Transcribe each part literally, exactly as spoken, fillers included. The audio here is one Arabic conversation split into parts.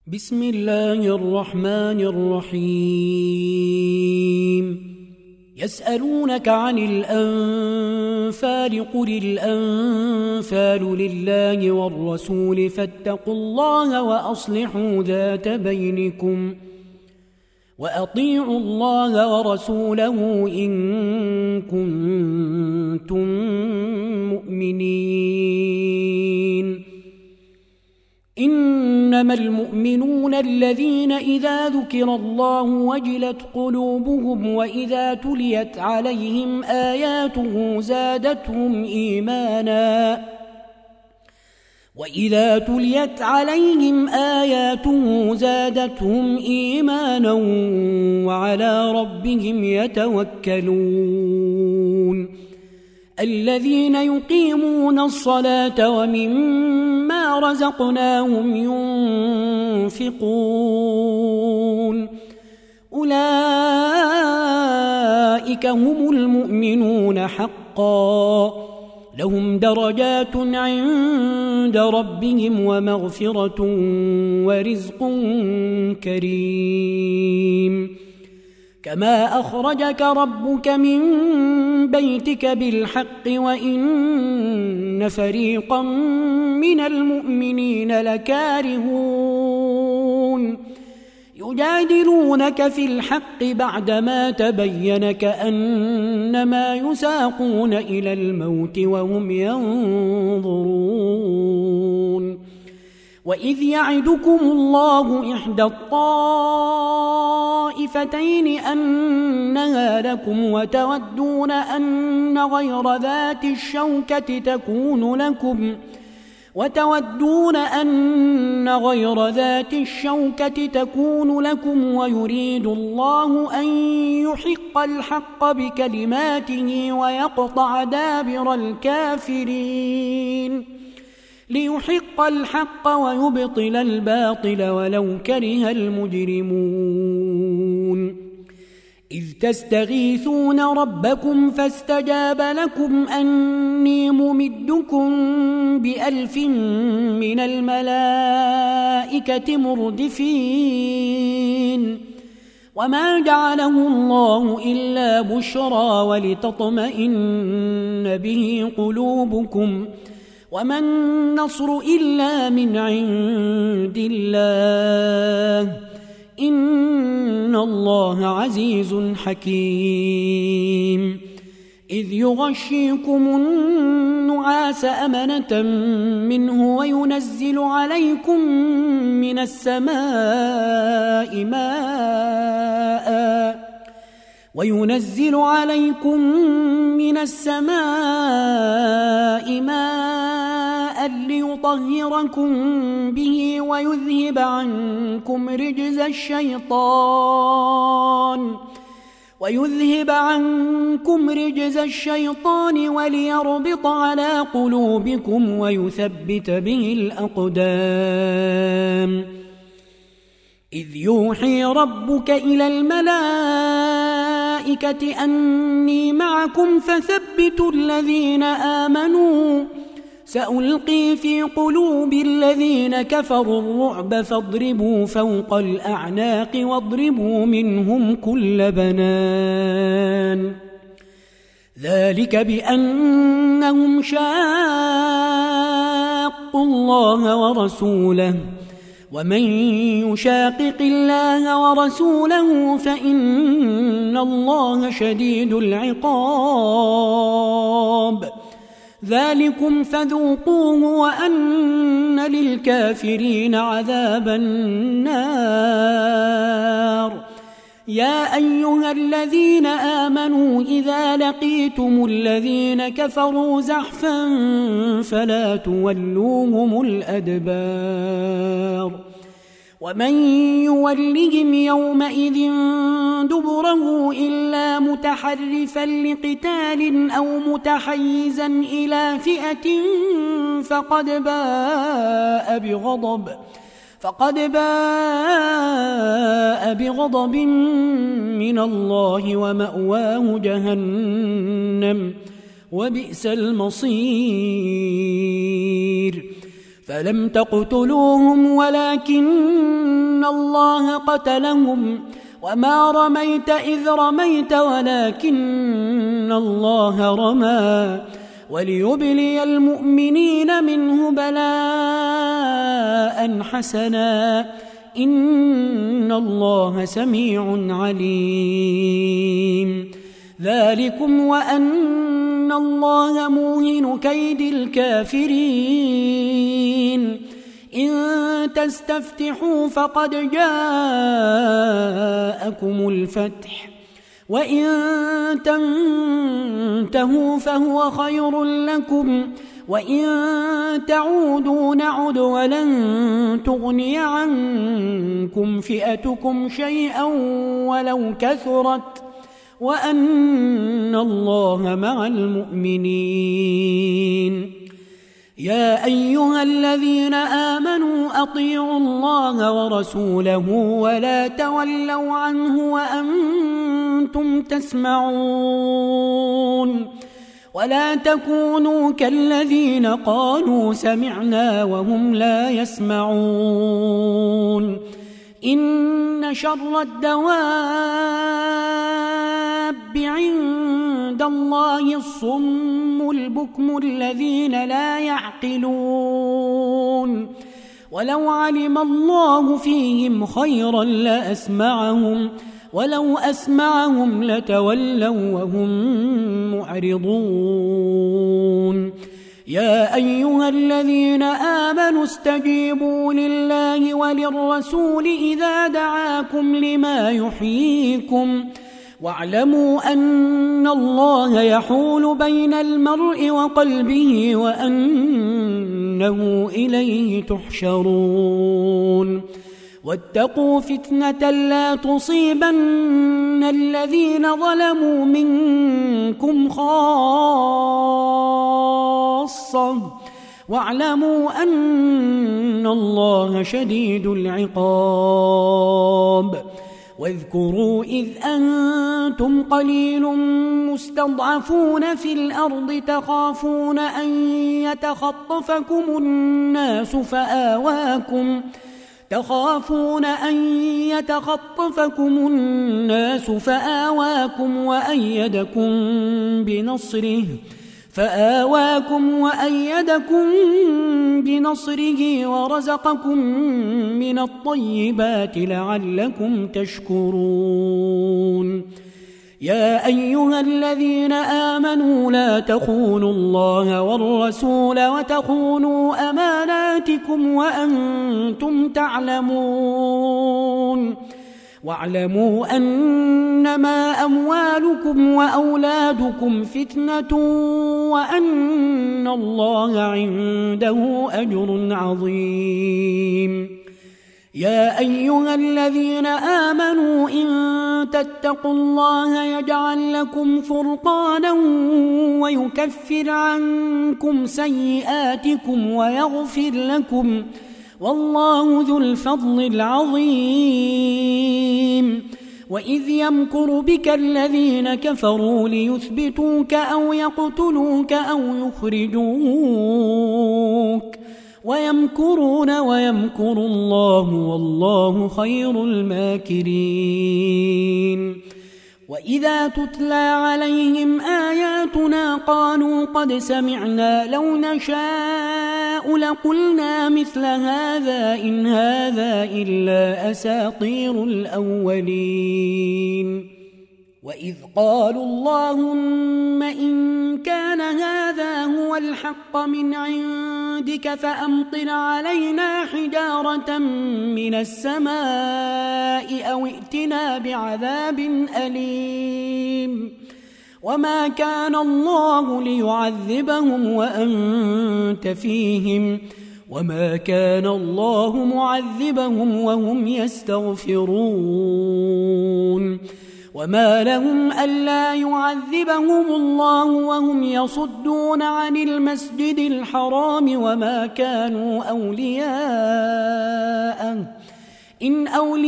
بسم الله الرحمن الرحيم يسألونك عن الأنفال قل الأنفال لله والرسول فاتقوا الله وأصلحوا ذات بينكم وأطيعوا الله ورسوله إن كنتم مؤمنين إنما المؤمنون الذين إذا ذكر الله وجلت قلوبهم وإذا تليت عليهم آياته زادتهم إيمانا وإذا تليت عليهم آياته زادتهم إيمانا وعلى ربهم يتوكلون الذين يقيمون الصلاة ومما رزقناهم ينفقون أولئك هم المؤمنون حقا لهم درجات عند ربهم ومغفرة ورزق كريم كما أخرجك ربك من بيتك بالحق وإن فريقا من المؤمنين لكارهون يجادلونك في الحق بعدما تبين كأنما يساقون إلى الموت وهم ينظرون وإذ يعدكم الله إحدى الطائفتين أنها لكم وتودون أن غير ذات الشوكة تكون لكم وتودون أن غير ذات الشوكة تكون لكم ويريد الله أن يحق الحق بكلماته ويقطع دابر الكافرين ليحق الحق ويبطل الباطل ولو كره المجرمون إذ تستغيثون ربكم فاستجاب لكم أني ممدكم بألف من الملائكة مردفين وما جعله الله إلا بشرى ولتطمئن به قلوبكم وما النصر إلا من عند الله إن الله عزيز حكيم إذ يغشيكم النعاس أمنة منه وينزل عليكم من السماء ماء وينزل عليكم من السماء ماء ليطهركم به ويذهب عنكم رجز الشيطان ويذهب عنكم رجز الشيطان وليربط على قلوبكم ويثبت به الأقدام إذ يوحي ربك إلى الملائكة أني معكم فثبتوا الذين آمنوا سألقي في قلوب الذين كفروا الرعب فاضربوا فوق الأعناق واضربوا منهم كل بنان ذلك بأنهم شاقوا الله ورسوله ومن يشاقق الله ورسوله فإن الله شديد العقاب ذلكم فذوقوه وأن للكافرين عذاب النار يا أيها الذين آمنوا إذا لقيتم الذين كفروا زحفا فلا تولوهم الأدبار ومن يولهم يومئذ دبره إلا متحرفا لقتال أو متحيزا إلى فئة فقد باء بغضب فقد باء بغضب من الله ومأواه جهنم وبئس المصير فلم تقتلوهم ولكن الله قتلهم وما رميت إذ رميت ولكن الله رمى وليبلي المؤمنين منه بلاء حسنا إن الله سميع عليم. ذلكم وأن الله موهن كيد الكافرين. إن تستفتحوا فقد جاءكم الفتح وإن تنتهوا فهو خير لكم وإن تعودوا نعد ولن تغني عنكم فئتكم شيئا ولو كثرت وأن الله مع المؤمنين. يا أيها الذين آمنوا أطيعوا الله ورسوله ولا تولوا عنه وأنتم تسمعون ولا تكونوا كالذين قالوا سمعنا وهم لا يسمعون. إن شر الدواب عند الله الصم البكم الذين لا يعقلون. ولو علم الله فيهم خيرا لأسمعهم ولو أسمعهم لتولوا وهم معرضون. يا أيها الذين آمنوا استجيبوا لله وللرسول إذا دعاكم لما يحييكم واعلموا أن الله يحول بين المرء وقلبه وأنه إليه تحشرون. واتقوا فتنة لا تصيبن الذين ظلموا منكم خاصة واعلموا أن الله شديد العقاب. واذكروا إذ أنتم قليل مستضعفون في الأرض تخافون أن يتخطفكم الناس فآواكم تخافون أن يتخطفكم الناس فآواكم وأيدكم بنصره فآواكم وأيدكم بنصره ورزقكم من الطيبات لعلكم تشكرون. يا أيها الذين آمنوا لا تخونوا الله والرسول وتخونوا أماناتكم وأنتم تعلمون. واعلموا أنما أموالكم وأولادكم فتنة وأن الله عنده أجر عظيم. يا أيها الذين آمنوا إن تتقوا الله يجعل لكم فرقانا ويكفر عنكم سيئاتكم ويغفر لكم والله ذو الفضل العظيم. وإذ يمكر بك الذين كفروا ليثبتوك أو يقتلوك أو يخرجوك ويمكرون ويمكر الله والله خير الماكرين. وإذا تتلى عليهم آياتنا قالوا قد سمعنا لو نشاء لقلنا مثل هذا إن هذا إلا أساطير الأولين. وإذ قالوا اللهم إن كان هذا هو الحق من عندك فأمطر علينا حجارة من السماء أو ائتنا بعذاب أليم. وما كان الله ليعذبهم وأنت فيهم وما كان الله معذبهم وهم يستغفرون. وما لهم ألا يعذبهم الله وهم يصدون عن المسجد الحرام وما كانوا أولياءه إن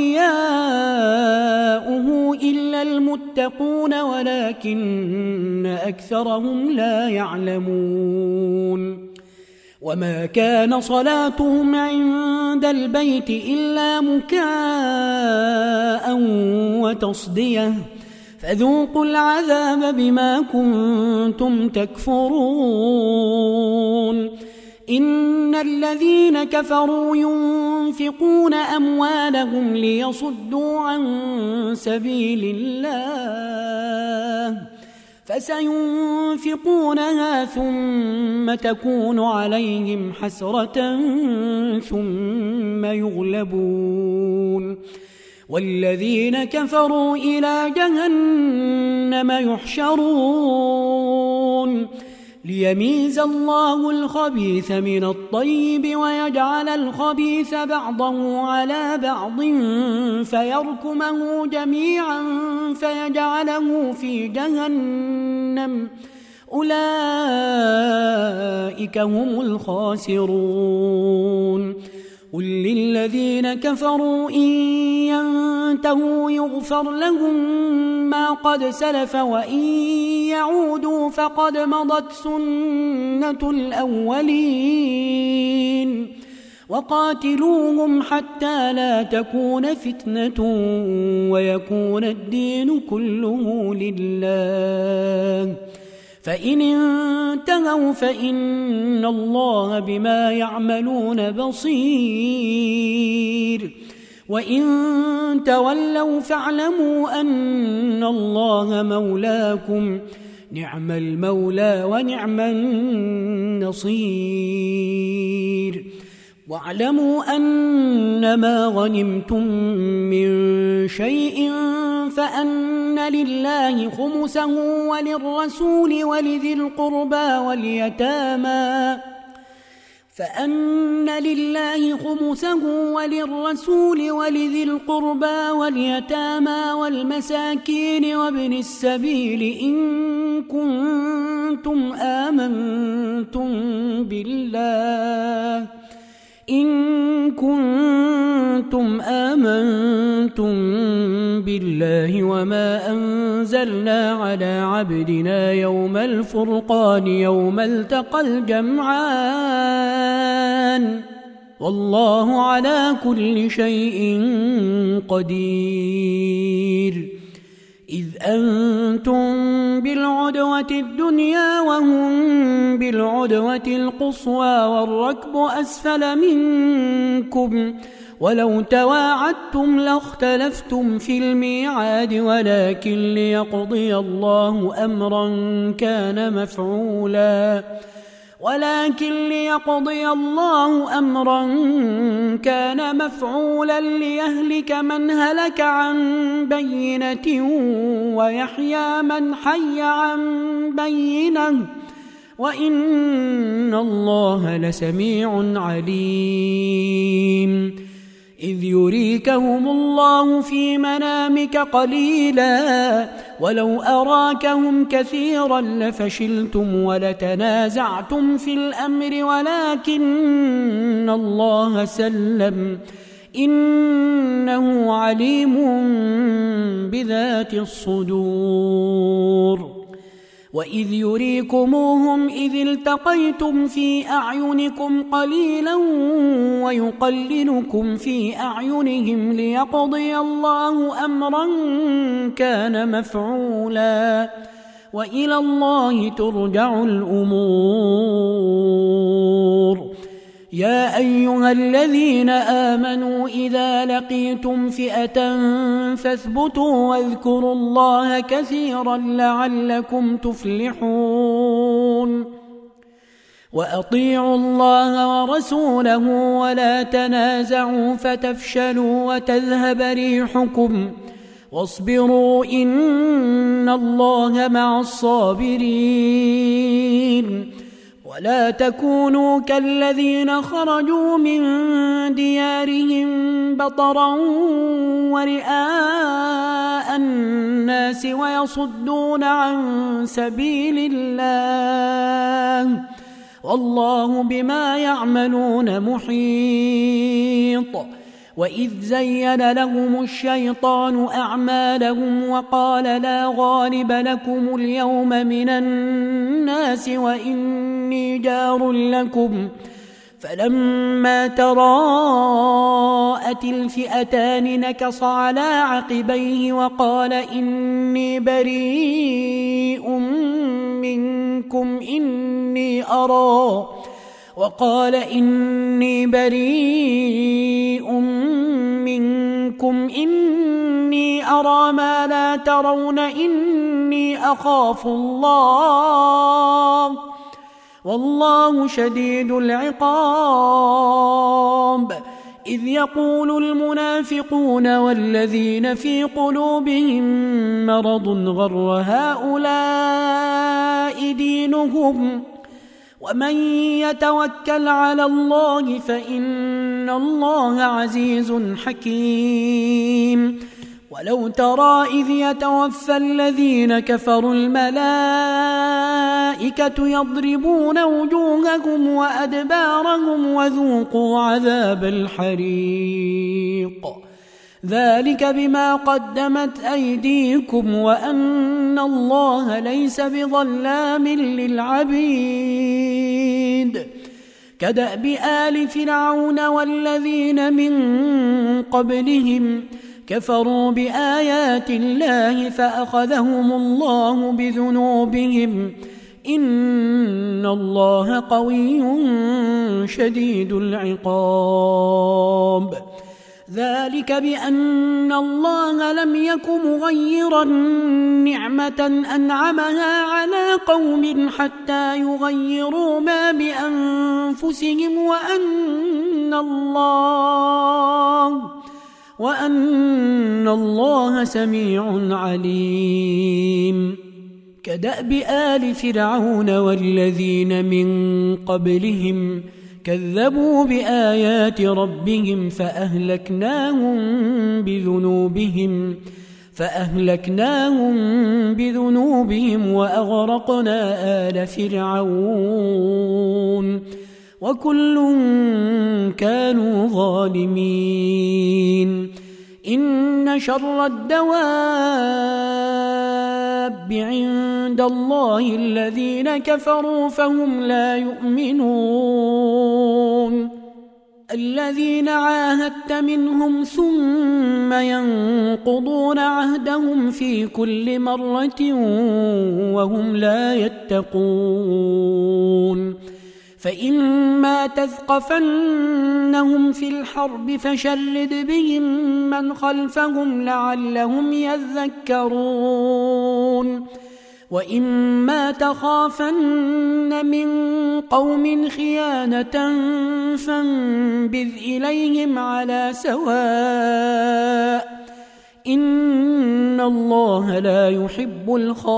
أولياؤه إلا المتقون ولكن أكثرهم لا يعلمون. وما كان صلاتهم عند البيت إلا مكاء وتصدية فذوقوا العذاب بما كنتم تكفرون إن الذين كفروا ينفقون أموالهم ليصدوا عن سبيل الله فسينفقونها ثم تكون عليهم حسرة ثم يغلبون والذين كفروا إلى جهنم يحشرون ليميز الله الخبيث من الطيب ويجعل الخبيث بعضه على بعض فيركمه جميعا فيجعله في جهنم أولئك هم الخاسرون قل للذين كفروا إن ينتهوا يغفر لهم ما قد سلف وإن يعودوا فقد مضت سنة الأولين وقاتلوهم حتى لا تكون فتنة ويكون الدين كله لله فإن انتهوا فإن الله بما يعملون بصير وإن تولوا فاعلموا أن الله مولاكم نعم المولى ونعم النصير واعلموا أنما غنمتم من شيء فأن لله خمسه وللرسول ولذي القربى واليتامى فأن لله خمسه وللرسول ولذي القربى واليتامى والمساكين وابن السبيل إن كنتم آمنتم بالله إن كنتم آمنتم بالله وما أنزلنا على عبدنا يوم الفرقان يوم التقى الجمعان والله على كل شيء قدير إذ أنتم بالعدوة الدنيا وهم بالعدوة القصوى والركب أسفل منكم ولو تواعدتم لاختلفتم في الميعاد ولكن ليقضي الله أمرا كان مفعولا ولكن ليقضي الله أمرا كان مفعولا ليهلك من هلك عن بينة ويحيى من حي عن بينة وإن الله لسميع عليم إذ يريكهم الله في منامك قليلا ولو أراكهم كثيرا لفشلتم ولتنازعتم في الأمر ولكن الله سلم إنه عليم بذات الصدور وإذ يريكموهم إذ التقيتم في أعينكم قليلا ويقللكم في أعينهم ليقضي الله أمرا كان مفعولا وإلى الله ترجع الأمور يا أيها الذين آمنوا إذا لقيتم فئة فاثبتوا واذكروا الله كثيرا لعلكم تفلحون وأطيعوا الله ورسوله ولا تنازعوا فتفشلوا وتذهب ريحكم واصبروا إن الله مع الصابرين ولا تكونوا كالذين خرجوا من ديارهم بطرا ورئاء الناس ويصدون عن سبيل الله والله بما يعملون محيط وإذ زين لهم الشيطان أعمالهم وقال لا غالب لكم اليوم من الناس وإني جار لكم فلما تراءت الفئتان نكص على عقبيه وقال إني بريء منكم إني أرى وقال إني بريء منكم إني أرى ما لا ترون إني أخاف الله والله شديد العقاب إذ يقول المنافقون والذين في قلوبهم مرض غر هؤلاء دينهم ومن يتوكل على الله فإن الله عزيز حكيم ولو ترى إذ يتوفى الذين كفروا الملائكة يضربون وجوههم وأدبارهم وذوقوا عذاب الحريق ذلك بما قدمت أيديكم وأن الله ليس بظلام للعبيد كدأب آل فرعون والذين من قبلهم كفروا بآيات الله فأخذهم الله بذنوبهم إن الله قوي شديد العقاب ذلك بأن الله لم يك مغيرا نعمة أنعمها على قوم حتى يغيروا ما بأنفسهم وأن الله وأن الله سميع عليم كدأب آل فرعون والذين من قبلهم كذبوا بآيات ربهم فأهلكناهم بذنوبهم فأهلكناهم بذنوبهم وأغرقنا آل فرعون وكل كانوا ظالمين إن شر الدواب عند الله الذين كفروا فهم لا يؤمنون الذين عاهدت منهم ثم ينقضون عهدهم في كل مرة وهم لا يتقون فإما تثقفنهم في الحرب فشرد بهم من خلفهم لعلهم يذكرون وإما تخافن من قوم خيانة فانبذ إليهم على سواء إن الله لا يحب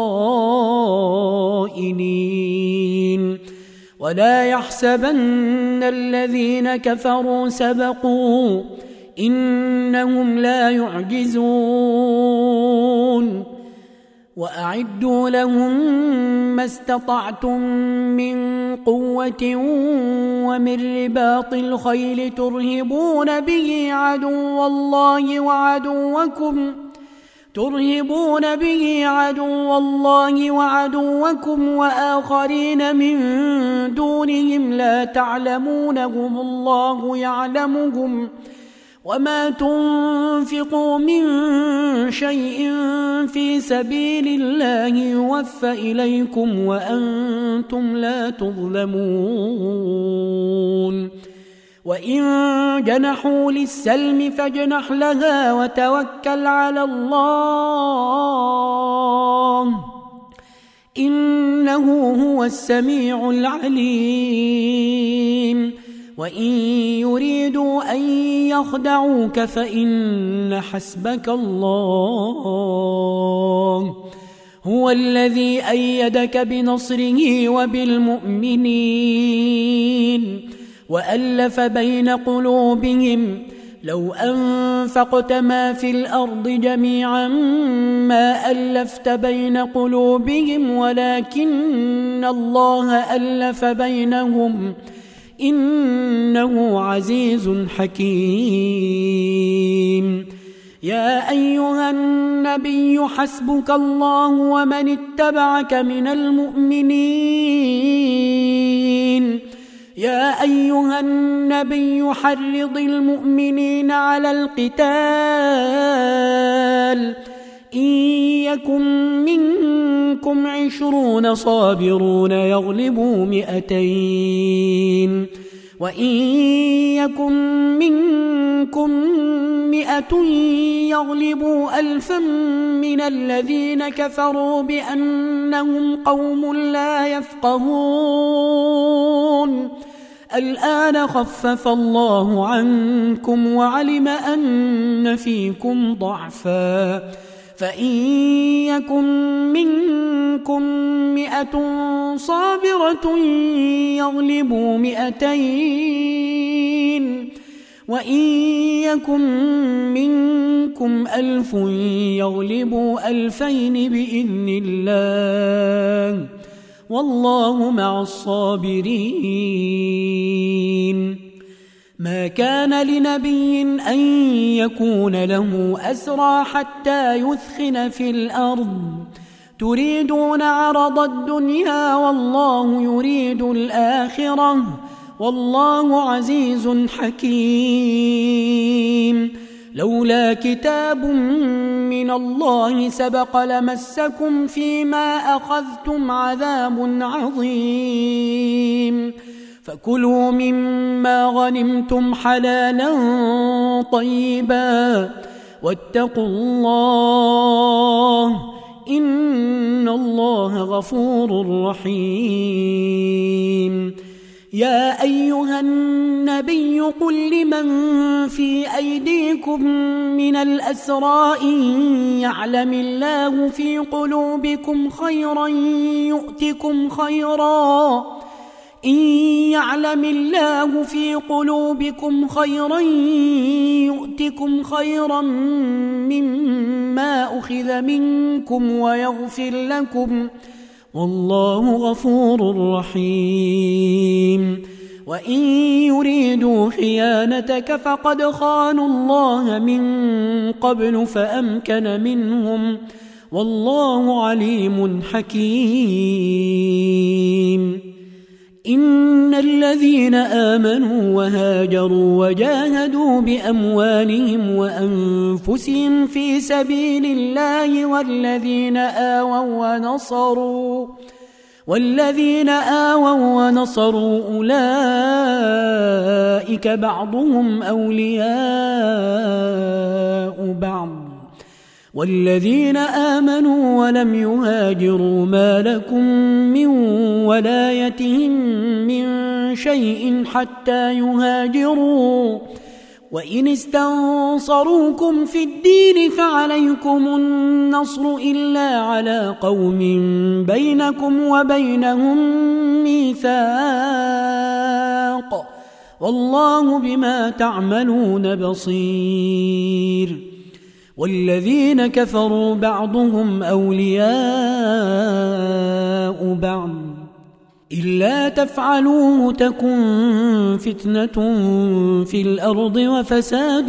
الخائنين ولا يحسبن الذين كفروا سبقوا إنهم لا يعجزون وأعدوا لهم ما استطعتم من قوة ومن رباط الخيل ترهبون به عدو الله وعدوكم ترهبون به عدو الله وعدوكم وآخرين من دونهم لا تعلمونهم الله يعلمهم وما تنفقوا من شيء في سبيل الله يوفى إليكم وأنتم لا تظلمون وإن جنحوا للسلم فاجنح لها وتوكل على الله إنه هو السميع العليم وإن يريدوا أن يخدعوك فإن حسبك الله هو الذي أيدك بنصره وبالمؤمنين وألف بين قلوبهم لو أنفقت ما في الأرض جميعا ما ألفت بين قلوبهم ولكن الله ألف بينهم إنه عزيز حكيم يا أيها النبي حسبك الله ومن اتبعك من المؤمنين يا أيها النبي حرض المؤمنين على القتال إن يكن منكم عشرون صابرون يغلبوا مئتين وإن يكن منكم مئة يغلبوا ألفا من الذين كفروا بأنهم قوم لا يفقهون الآن خفف الله عنكم وعلم أن فيكم ضعفا فإن يكن منكم مئة صابرة يغلبوا مئتين وإن يكن منكم ألف يغلبوا ألفين بإذن الله والله مع الصابرين ما كان لنبي أن يكون له أسرى حتى يثخن في الأرض تريدون عرض الدنيا والله يريد الآخرة والله عزيز حكيم لولا كتاب من الله سبق لمسكم فيما أخذتم عذاب عظيم فكلوا مما غنمتم حلالا طيبا واتقوا الله إن الله غفور رحيم يا أيها النبي قل لمن في أيديكم من الأسرى إن يعلم الله في قلوبكم خيرا يؤتكم خيرا إن يعلم الله في قلوبكم خيرا يؤتكم خيرا مما أخذ منكم ويغفر لكم والله غفور رحيم وإن يريدوا خيانتك فقد خانوا الله من قبل فأمكن منهم والله عليم حكيم إن الذين آمنوا وهاجروا وجاهدوا بأموالهم وأنفسهم في سبيل الله والذين آووا ونصروا والذين آووا ونصروا أولئك بعضهم أولياء بعض والذين آمنوا ولم يهاجروا ما لكم من ولايتهم من شيء حتى يهاجروا وإن استنصروكم في الدين فعليكم النصر إلا على قوم بينكم وبينهم ميثاق والله بما تعملون بصير والذين كفروا بعضهم أولياء بعض إلا تفعلوه تكن فتنة في الأرض وفساد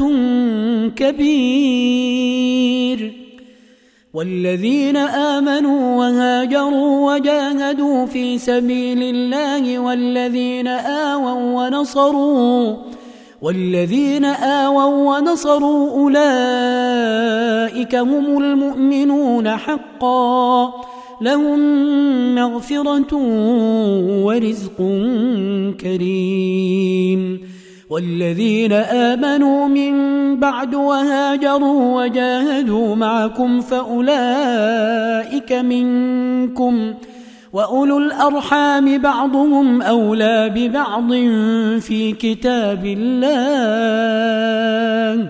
كبير والذين آمنوا وهاجروا وجاهدوا في سبيل الله والذين آووا ونصروا والذين آووا ونصروا أولئك هم المؤمنون حقا لهم مغفرة ورزق كريم والذين آمنوا من بعد وهاجروا وجاهدوا معكم فأولئك منكم وأولو الأرحام بعضهم أولى ببعض في كتاب الله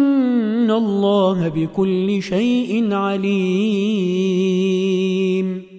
إن الله بكل شيء عليم